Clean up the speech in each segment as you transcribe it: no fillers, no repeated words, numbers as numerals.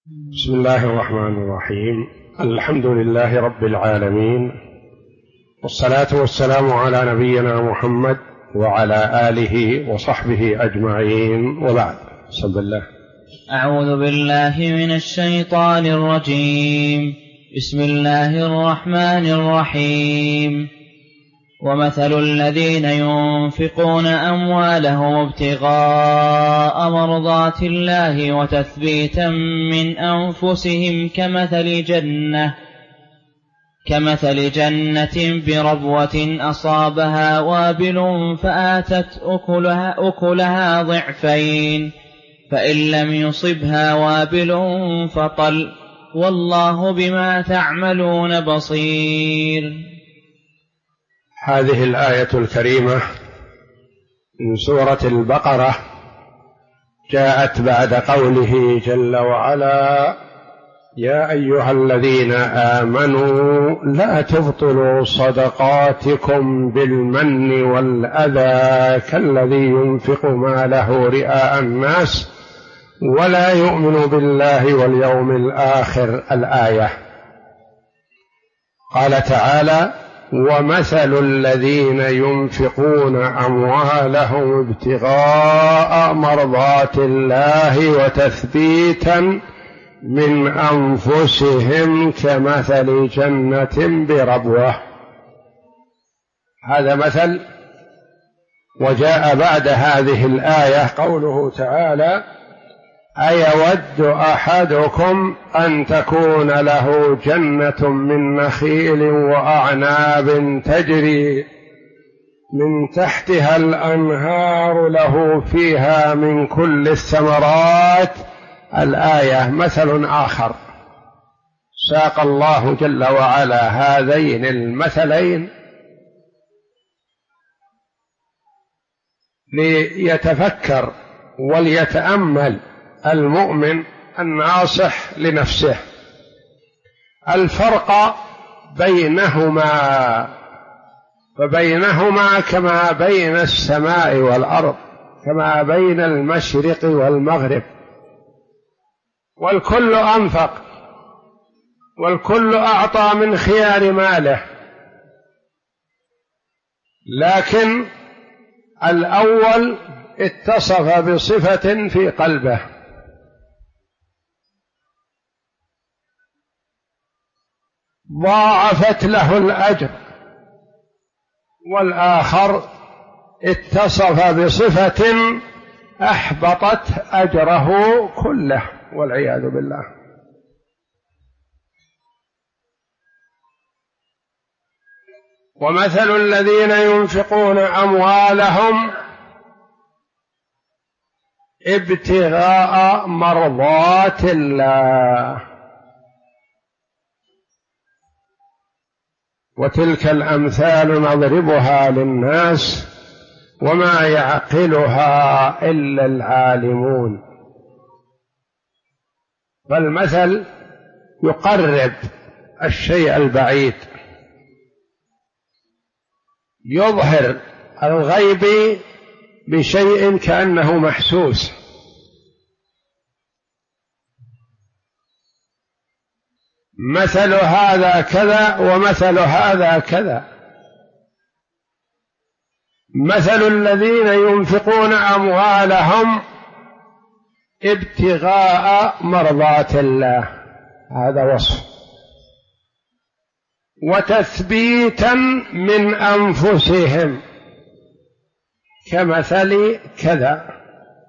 بسم الله الرحمن الرحيم. الحمد لله رب العالمين، والصلاة والسلام على نبينا محمد وعلى آله وصحبه أجمعين، وبعد. بسم الله. أعوذ بالله من الشيطان الرجيم. بسم الله الرحمن الرحيم. ومثل الذين ينفقون أموالهم ابتغاء مرضات الله وتثبيتا من أنفسهم كمثل جنة بربوة أصابها وابل فآتت أكلها ضعفين، فإن لم يصبها وابل فطل، والله بما تعملون بصير. هذه الآية الكريمة من سورة البقرة جاءت بعد قوله جل وعلا: يا أيها الذين آمنوا لا تبطلوا صدقاتكم بالمن والأذى كالذي ينفق ماله رئاء الناس ولا يؤمن بالله واليوم الآخر. الآية. قال تعالى: ومثل الذين ينفقون أموالهم ابتغاء مرضات الله وتثبيتا من أنفسهم كمثل جنة بربوة. هذا مثل. وجاء بعد هذه الآية قوله تعالى: أيود أحدكم أن تكون له جنة من نخيل وأعناب تجري من تحتها الأنهار له فيها من كل الثمرات. الآية. مثل آخر ساق الله جل وعلا هذين المثلين ليتفكر وليتأمل المؤمن الناصح لنفسه الفرق بينهما، فبينهما كما بين السماء والأرض، كما بين المشرق والمغرب، والكل أنفق والكل أعطى من خيار ماله، لكن الأول اتصف بصفة في قلبه، ضاعفت له الأجر، والآخر اتصف بصفة أحبطت أجره كله والعياذ بالله. ومثل الذين ينفقون أموالهم ابتغاء مرضات الله، وتلك الأمثال نضربها للناس وما يعقلها إلا العالمون. فالمثل يقرب الشيء البعيد، يظهر الغيب بشيء كأنه محسوس. مثل هذا كذا ومثل هذا كذا. مثل الذين ينفقون أموالهم ابتغاء مرضات الله، هذا وصف، وتثبيتا من أنفسهم كمثل كذا.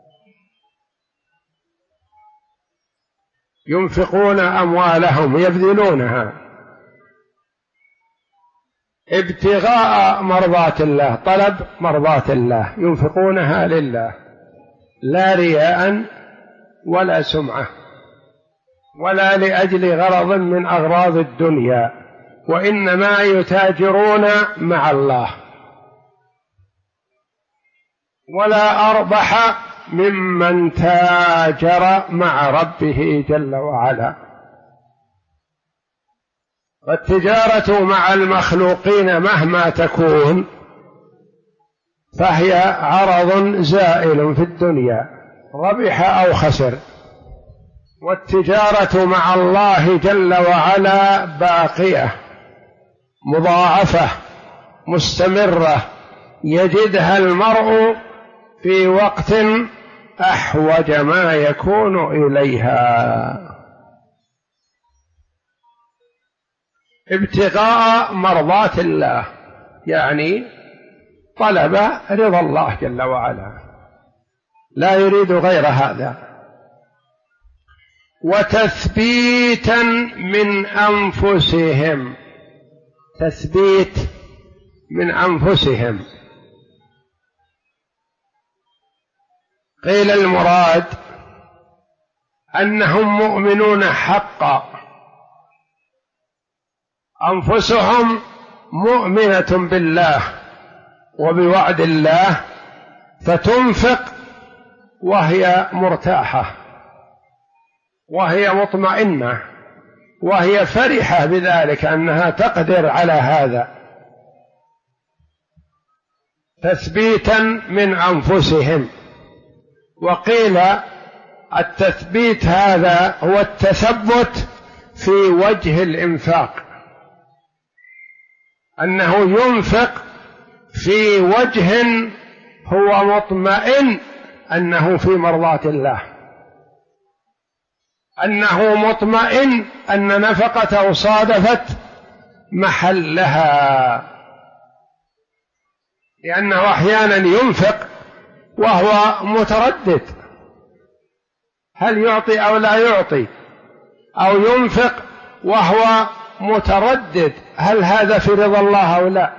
ينفقون أموالهم يبذلونها ابتغاء مرضات الله، طلب مرضات الله، ينفقونها لله لا رياء ولا سمعة ولا لأجل غرض من أغراض الدنيا، وإنما يتاجرون مع الله، ولا أربح ممن تاجر مع ربه جل وعلا. والتجارة مع المخلوقين مهما تكون فهي عرض زائل في الدنيا، ربح أو خسر، والتجارة مع الله جل وعلا باقية مضاعفة مستمرة، يجدها المرء في وقت أحوج ما يكون إليها، ابتغاء مرضات الله، يعني طلب رضا الله جل وعلا، لا يريد غير هذا. وتثبيتا من أنفسهم، تثبيت من أنفسهم، قيل المراد أنهم مؤمنون حقا، أنفسهم مؤمنة بالله وبوعد الله، فتنفق وهي مرتاحة وهي مطمئنة وهي فرحة بذلك أنها تقدر على هذا، تثبيتا من أنفسهم. وقيل التثبيت هذا هو التثبت في وجه الإنفاق، أنه ينفق في وجه هو مطمئن أنه في مرضاة الله، أنه مطمئن أن نفقته صادفت محلها، لأنه أحيانا ينفق وهو متردد هل يعطي أو لا يعطي، أو ينفق وهو متردد هل هذا في رضا الله أو لا.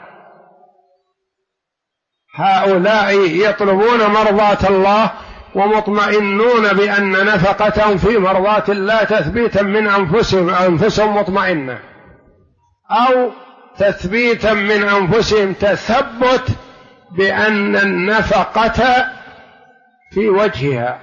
هؤلاء يطلبون مرضاة الله ومطمئنون بأن نفقتهم في مرضاة الله تثبيتا من أنفسهم مطمئنة، أو تثبيتا من أنفسهم تثبت بأن النفقة في وجهها،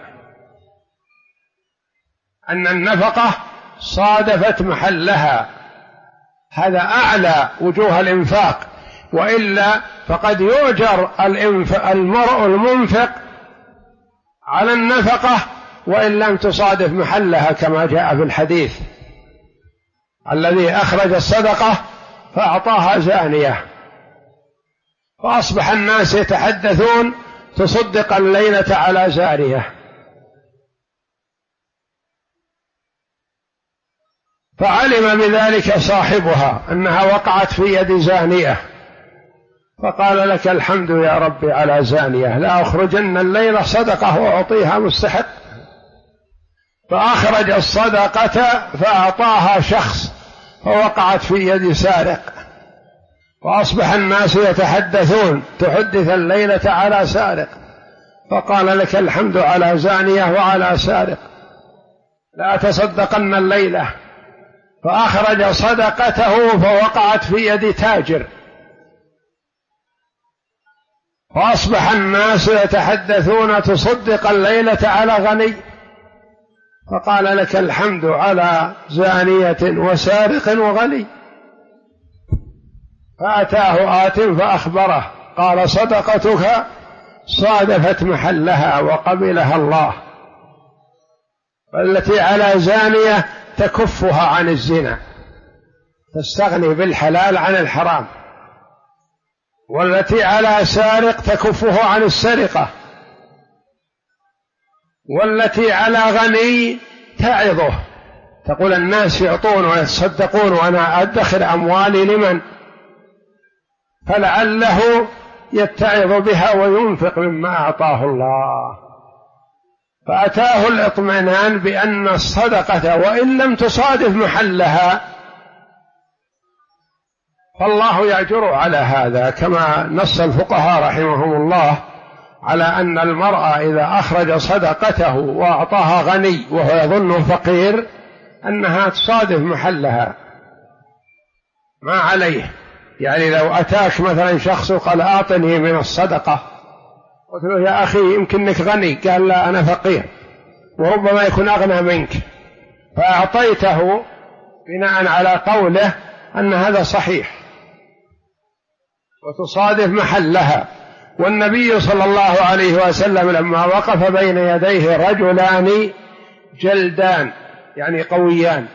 أن النفقة صادفت محلها، هذا أعلى وجوه الإنفاق. وإلا فقد يؤجر المرء المنفق على النفقة وإن لم تصادف محلها، كما جاء في الحديث الذي أخرج الصدقة فأعطاها زانية، فأصبح الناس يتحدثون تصدق الليلة على زانية، فعلم بذلك صاحبها أنها وقعت في يد زانية، فقال لك الحمد يا ربي على زانية، لا أخرجن الليلة صدقة وأعطيها مستحق، فأخرج الصدقة فأعطاها شخص فوقعت في يد سارق، وأصبح الناس يتحدثون تحدث الليلة على سارق، فقال لك الحمد على زانية وعلى سارق، لا تصدقن الليلة، فأخرج صدقته فوقعت في يد تاجر، فأصبح الناس يتحدثون تصدق الليلة على غني، فقال لك الحمد على زانية وسارق وغني، فأتاه آت فأخبره قال صدقتك صادفت محلها وقبلها الله، والتي على زانية تكفها عن الزنا، تستغني بالحلال عن الحرام، والتي على سارق تكفه عن السرقة، والتي على غني تعظه، تقول الناس يعطون ويتصدقون وأنا أدخر أموالي لمن، فلعله يتعظ بها وينفق مما أعطاه الله، فأتاه الاطمئنان بأن الصدقة وإن لم تصادف محلها فالله يأجر على هذا، كما نص الفقهاء رحمهم الله على أن المرأة إذا أخرج صدقته وأعطاها غني وهو يظنه فقير أنها تصادف محلها ما عليه. يعني لو أتاك مثلا شخص قال أعطني من الصدقة، قلت له يا أخي يمكنك غني، قال لا أنا فقير وربما يكون أغنى منك، فأعطيته بناء على قوله أن هذا صحيح وتصادف محلها. والنبي صلى الله عليه وسلم لما وقف بين يديه رجلان جلدان يعني قويان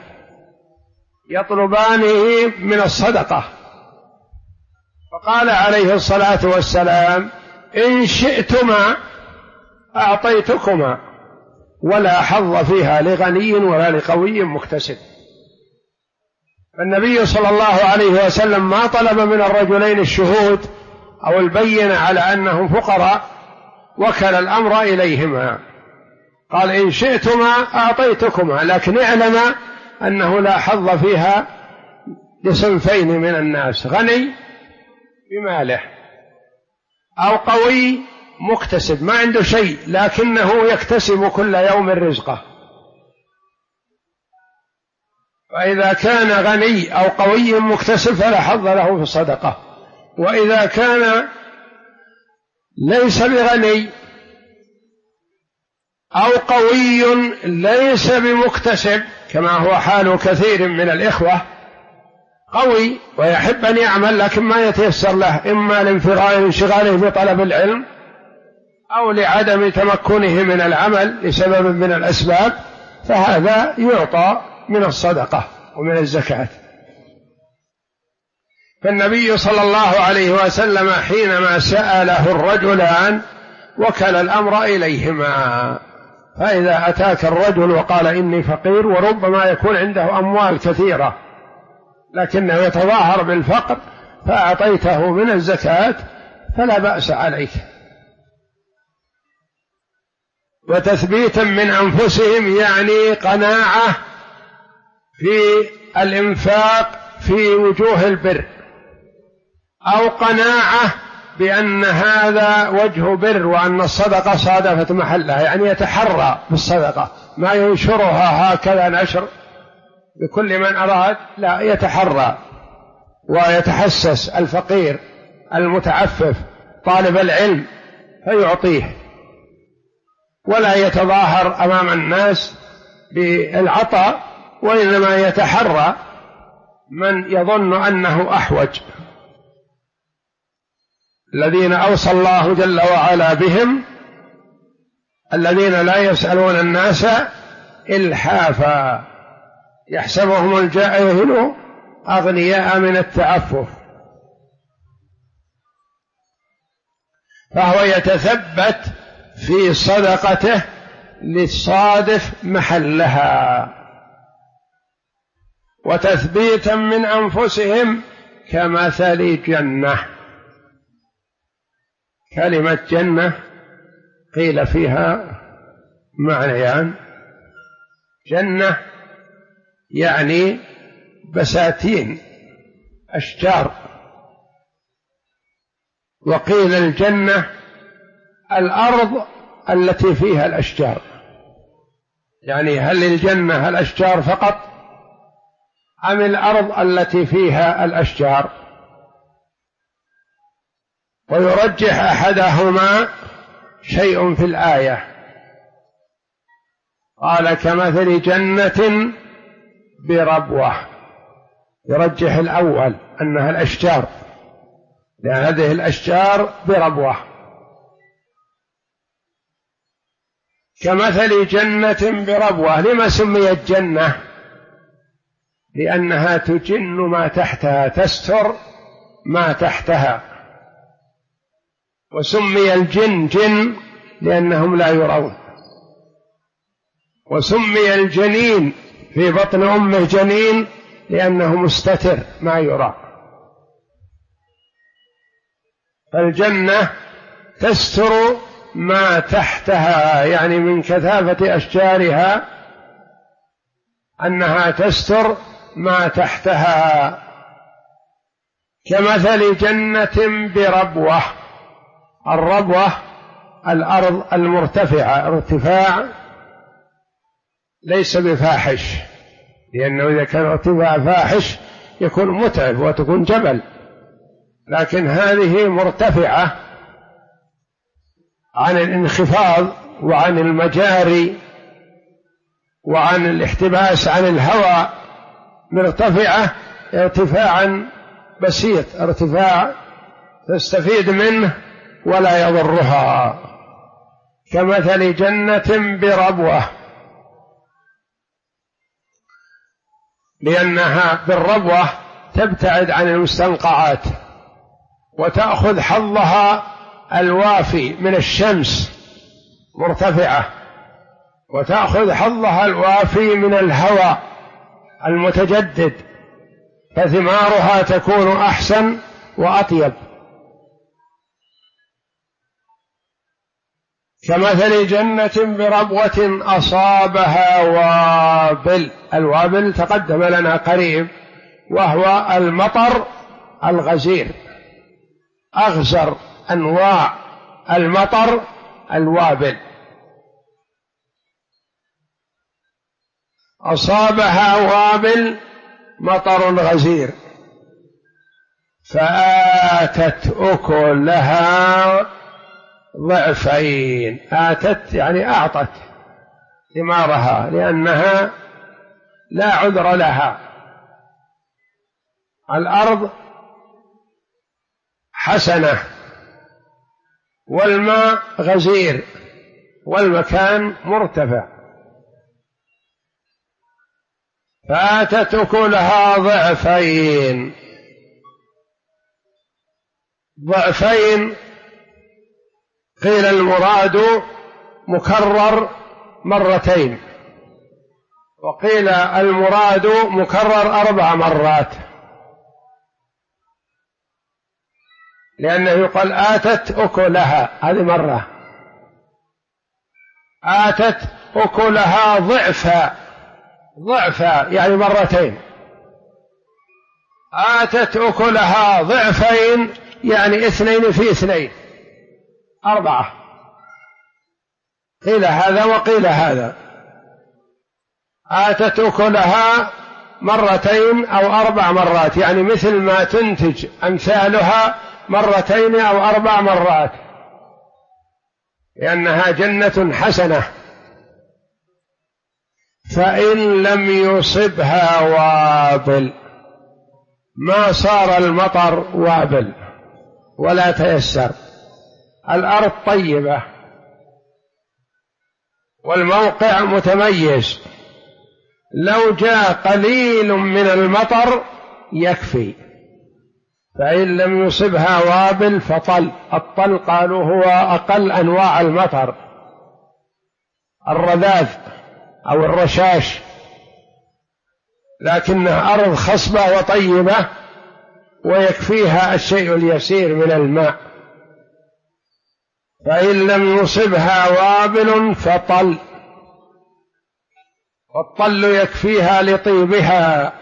يطلبانه من الصدقة، فقال عليه الصلاة والسلام: إن شئتما أعطيتكما، ولا حظ فيها لغني ولا لقوي مكتسب. فالنبي صلى الله عليه وسلم ما طلب من الرجلين الشهود أو البينة على أنهم فقراء، وكل الأمر إليهما، قال: إن شئتما أعطيتكما، لكن اعلم أنه لا حظ فيها لصنفين من الناس: غني بماله، أو قوي مكتسب ما عنده شيء لكنه يكتسب كل يوم رزقه. فإذا كان غني أو قوي مكتسب فلا حظ له في الصدقة، وإذا كان ليس بغني أو قوي ليس بمكتسب، كما هو حال كثير من الإخوة، قوي ويحب أن يعمل لكن ما يتيسر له، إما لانشغاله بطلب العلم أو لعدم تمكنه من العمل لسبب من الأسباب، فهذا يعطى من الصدقة ومن الزكاة. فالنبي صلى الله عليه وسلم حينما سأله الرجلان وكل الأمر إليهما. فإذا أتاك الرجل وقال: إني فقير، وربما يكون عنده أموال كثيرة لكنه يتظاهر بالفقر، فأعطيته من الزكاة فلا بأس عليك. وتثبيتا من أنفسهم يعني قناعة في الإنفاق في وجوه البر، أو قناعة بأن هذا وجه بر وأن الصدقة صادفت محلها، يعني يتحرى بالصدقة، ما ينشرها هكذا نشر بكل من أراد، لا، يتحرى ويتحسس الفقير المتعفف طالب العلم فيعطيه، ولا يتظاهر أمام الناس بالعطاء، وإنما يتحرى من يظن أنه أحوج. الذين أوصى الله جل وعلا بهم الذين لا يسألون الناس إلحافا يحسبهم الجاهل أغنياء من التعفف، فهو يتثبت في صدقته للصادف محلها. وتثبيتا من أنفسهم كمثل جنة. كلمة جنة قيل فيها معنيان: جنة يعني بساتين أشجار، وقيل الجنة الأرض التي فيها الأشجار، يعني هل الجنة الأشجار فقط أم الأرض التي فيها الأشجار؟ ويرجح أحدهما شيء في الآية، قال: كمثل جنة بربوة، يرجح الأول أنها الأشجار، لأن هذه الأشجار بربوة. كمثل جنة بربوة، لما سميت جنة؟ لأنها تجن ما تحتها، تستر ما تحتها. وسمي الجن جن لأنهم لا يرون. وسمي الجنين في بطن أمه جنين لأنه مستتر ما يرى. فالجنة تستر ما تحتها، يعني من كثافة أشجارها أنها تستر ما تحتها. كمثل جنة بربوة، الربوة الأرض المرتفعة، ارتفاع ليس بفاحش، لأنه إذا كان ارتفاع فاحش يكون متعب وتكون جبل، لكن هذه مرتفعة عن الانخفاض وعن المجاري وعن الاحتباس عن الهواء، مرتفعة ارتفاعا بسيط، ارتفاع تستفيد منه ولا يضرها. كمثل جنة بربوة، لأنها بالربوة تبتعد عن المستنقعات وتأخذ حظها الوافي من الشمس مرتفعة، وتأخذ حظها الوافي من الهواء المتجدد، فثمارها تكون أحسن وأطيب. كمثل جنة بربوة أصابها وابل. الوابل تقدم لنا قريب، وهو المطر الغزير، أغزر أنواع المطر الوابل. أصابها وابل مطر غزير فآتت أكلها ضعفين. آتت يعني أعطت ثمارها، لأنها لا عذر لها. الأرض حسنة والماء غزير والمكان مرتفع، فآتت أكلها ضعفين. ضعفين قيل المراد مكرر مرتين، وقيل المراد مكرر 4 مرات، لأنه يقال آتت أكلها هذه مرة، آتت أكلها ضعفا، ضعفا يعني مرتين، آتت أكلها ضعفين يعني 2 في 2 4. قيل هذا وقيل هذا، آتت أكلها مرتين أو 4 مرات، يعني مثل ما تنتج أمثالها مرتين أو 4 مرات، لأنها جنة حسنة. فإن لم يصبها وابل، ما صار المطر وابل ولا تيسر، الأرض طيبة والموقع متميز، لو جاء قليل من المطر يكفي. فإن لم يصبها وابل فطل. الطل قالوا هو أقل أنواع المطر، الرذاذ أو الرشاش، لكنها أرض خصبة وطيبة ويكفيها الشيء اليسير من الماء. فإن لم يصبها وابل فطل، والطل يكفيها لطيبها،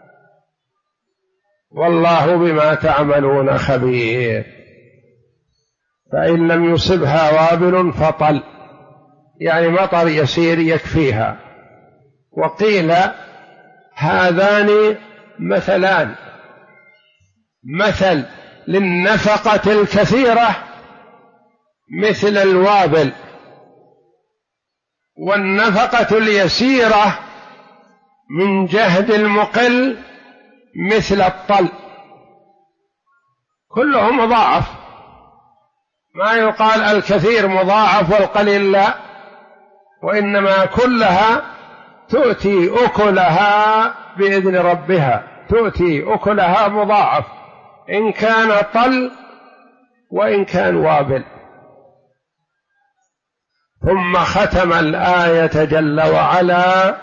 والله بما تعملون خبير. فإن لم يصبها وابل فطل يعني مطر يسير يكفيها. وقيل هذان مثلان، مثل للنفقة الكثيرة مثل الوابل، والنفقة اليسيرة من جهد المقل مثل الطل. كله مضاعف، ما يقال الكثير مضاعف والقليل لا، وإنما كلها تؤتي أكلها بإذن ربها، تؤتي أكلها مضاعف، إن كان طل وإن كان وابل. ثم ختم الآية جل وعلا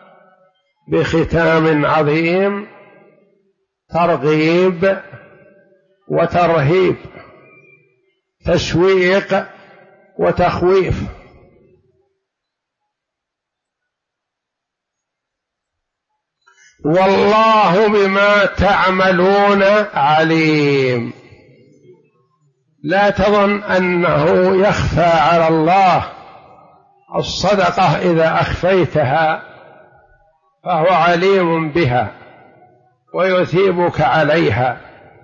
بختام عظيم، ترغيب وترهيب، تشويق وتخويف. والله بما تعملون عليم. لا تظن أنه يخفى على الله الصدقة إذا أخفيتها، فهو عليم بها ويثيبك عليها.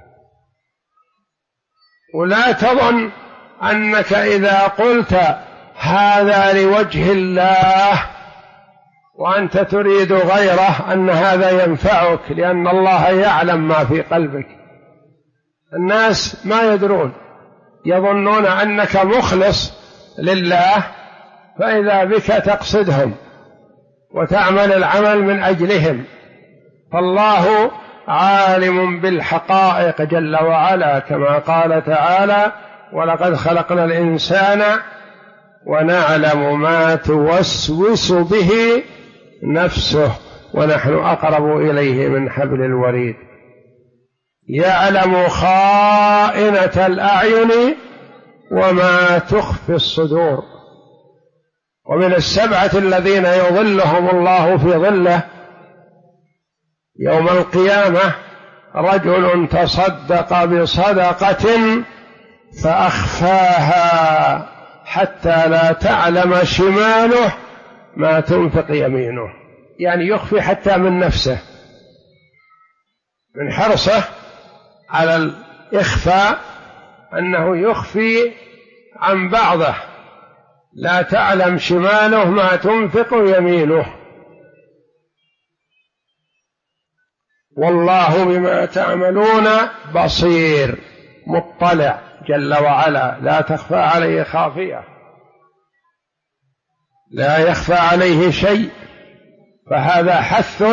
ولا تظن أنك إذا قلت هذا لوجه الله وأنت تريد غيره أن هذا ينفعك، لأن الله يعلم ما في قلبك. الناس ما يدرون، يظنون أنك مخلص لله، فإذا بك تقصدهم وتعمل العمل من أجلهم، فالله عالم بالحقائق جل وعلا، كما قال تعالى: ولقد خلقنا الإنسان ونعلم ما توسوس به نفسه ونحن أقرب إليه من حبل الوريد. يعلم خائنة الأعين وما تخفي الصدور. ومن السبعة الذين يظلهم الله في ظله يوم القيامة رجل تصدق بصدقة فأخفاها حتى لا تعلم شماله ما تنفق يمينه، يعني يخفي حتى من نفسه، من حرصه على الإخفاء أنه يخفي عن بعضه، لا تعلم شماله ما تنفق يمينه. والله بما تعملون بصير، مطلع جل وعلا، لا تخفى عليه خافية، لا يخفى عليه شيء. فهذا حث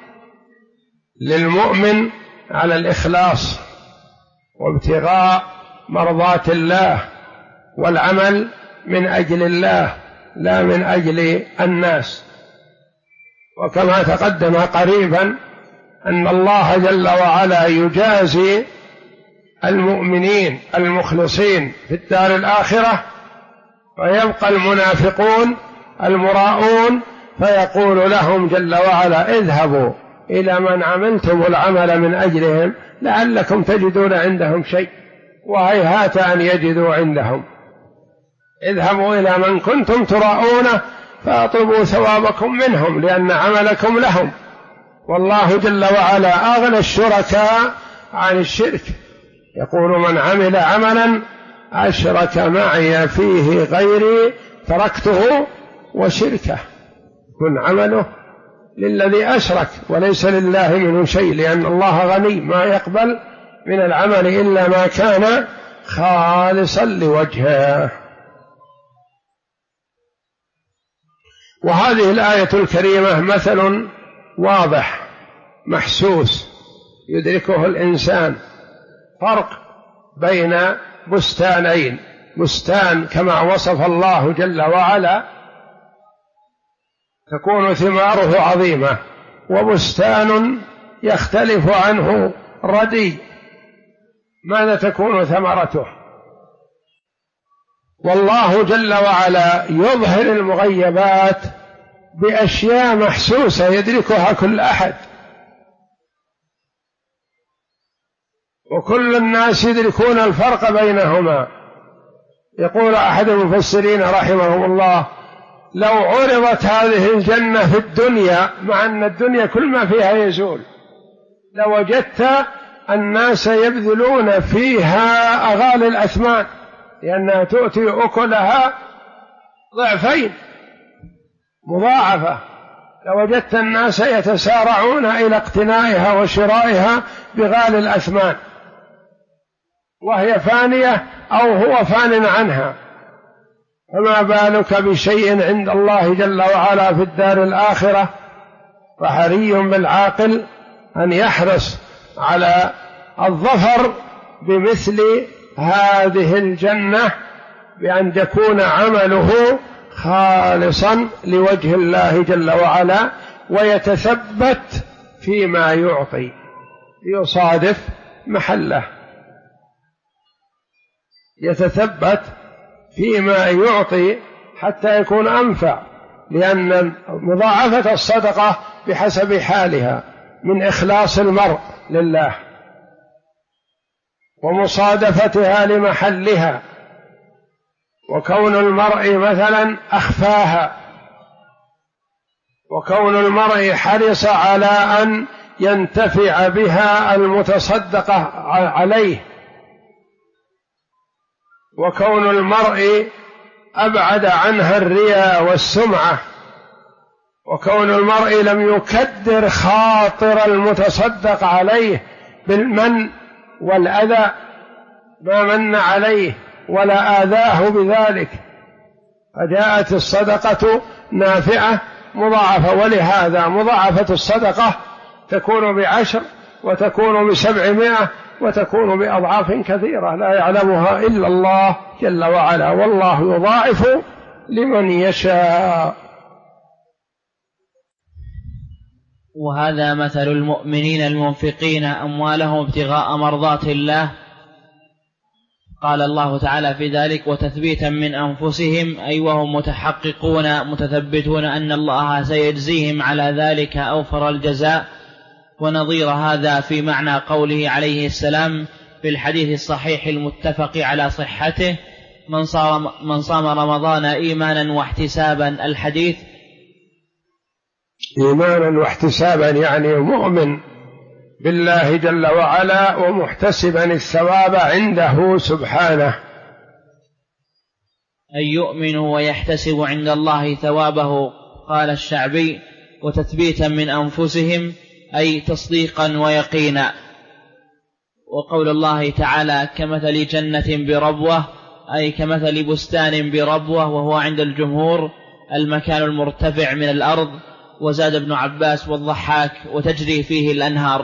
للمؤمن على الإخلاص وابتغاء مرضات الله والعمل من أجل الله لا من أجل الناس. وكما تقدم قريبا أن الله جل وعلا يجازي المؤمنين المخلصين في الدار الآخرة، ويبقى المنافقون المراؤون فيقول لهم جل وعلا: اذهبوا إلى من عملتم العمل من أجلهم لعلكم تجدون عندهم شيء، وهيهات أن يجدوا عندهم. اذهبوا إلى من كنتم تراؤونه فاطلبوا ثوابكم منهم لأن عملكم لهم. والله جل وعلا أغنى الشركاء عن الشرك، يقول: من عمل عملا أشرك معي فيه غيري تركته وشركه. كن عمله للذي أشرك وليس لله منه شيء، لأن الله غني ما يقبل من العمل إلا ما كان خالصا لوجهه. وهذه الآية الكريمة مثل واضح محسوس يدركه الإنسان، فرق بين بستانين: بستان كما وصف الله جل وعلا تكون ثماره عظيمة، وبستان يختلف عنه ردي، ماذا تكون ثمرته؟ والله جل وعلا يظهر المغيبات بأشياء محسوسة يدركها كل أحد، وكل الناس يدركون الفرق بينهما. يقول أحد المفسرين رحمه الله: لو عرضت هذه الجنة في الدنيا، مع أن الدنيا كل ما فيها يزول، لوجدت الناس يبذلون فيها أغالي الأثمان، لأنها تؤتي أكلها ضعفين مضاعفة. لوجدت الناس يتسارعون إلى اقتنائها وشرائها بغالي الأثمان، وهي فانية أو هو فان عنها، فما بالك بشيء عند الله جل وعلا في الدار الآخرة؟ فحري بالعاقل أن يحرص على الظفر بمثل هذه الجنة، بأن يكون عمله خالصا لوجه الله جل وعلا، ويتثبت فيما يعطي ليصادف محله، يتثبت فيما يعطي حتى يكون أنفع، لأن مضاعفة الصدقة بحسب حالها من إخلاص المرء لله ومصادفتها لمحلها، وكون المرء مثلا أخفاها، وكون المرء حرص على أن ينتفع بها المتصدق عليه، وكون المرء أبعد عنها الرياء والسمعة، وكون المرء لم يكدر خاطر المتصدق عليه بالمن والأذى، ما من عليه ولا آذاه بذلك، فجاءت الصدقة نافعة مضاعفة. ولهذا مضاعفة الصدقة تكون ب10 وتكون ب700 وتكون بأضعاف كثيرة لا يعلمها إلا الله جل وعلا، والله يضاعف لمن يشاء. وهذا مثل المؤمنين المنفقين أموالهم ابتغاء مرضات الله، قال الله تعالى في ذلك: وتثبيتا من أنفسهم، أي وهم متحققون متثبتون أن الله سيجزيهم على ذلك أوفر الجزاء. ونظير هذا في معنى قوله عليه السلام في الحديث الصحيح المتفق على صحته: من صام رمضان إيمانا واحتسابا. الحديث إيمانا واحتسابا يعني مؤمن بالله جل وعلا ومحتسبا الثواب عنده سبحانه، أي يؤمن ويحتسب عند الله ثوابه. قال الشعبي: وتثبيتا من أنفسهم، أي تصديقا ويقينا. وقول الله تعالى: كمثل جنة بربوة، أي كمثل بستان بربوة، وهو عند الجمهور المكان المرتفع من الأرض. وزاد ابن عباس والضحاك: وتجري فيه الأنهار.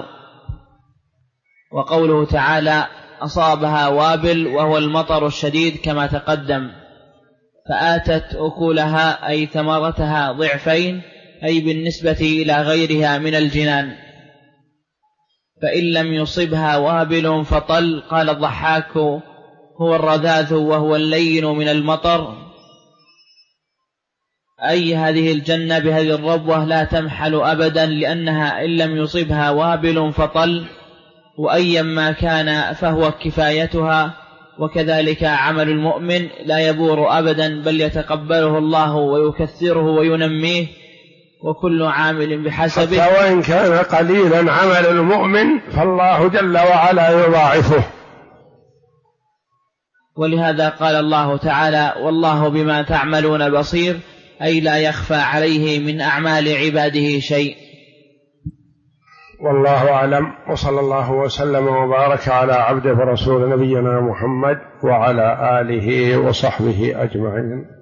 وقوله تعالى: أصابها وابل، وهو المطر الشديد كما تقدم. فآتت أكلها، أي ثمرتها، ضعفين، أي بالنسبة إلى غيرها من الجنان. فإن لم يصبها وابل فطل. قال الضحاك: هو الرذاذ وهو اللين من المطر، أي هذه الجنة بهذه الربوة لا تمحل أبدا، لأنها إن لم يصبها وابل فطل، وأيا ما كان فهو كفايتها. وكذلك عمل المؤمن لا يبور أبدا، بل يتقبله الله ويكثره وينميه، وكل عامل بحسبه. حتى وإن كان قليلا عمل المؤمن فالله جل وعلا يضاعفه. ولهذا قال الله تعالى: والله بما تعملون بصير، أي لا يخفى عليه من أعمال عباده شيء. والله أعلم، وصلى الله وسلم وبارك على عبده ورسول نبينا محمد وعلى آله وصحبه أجمعين.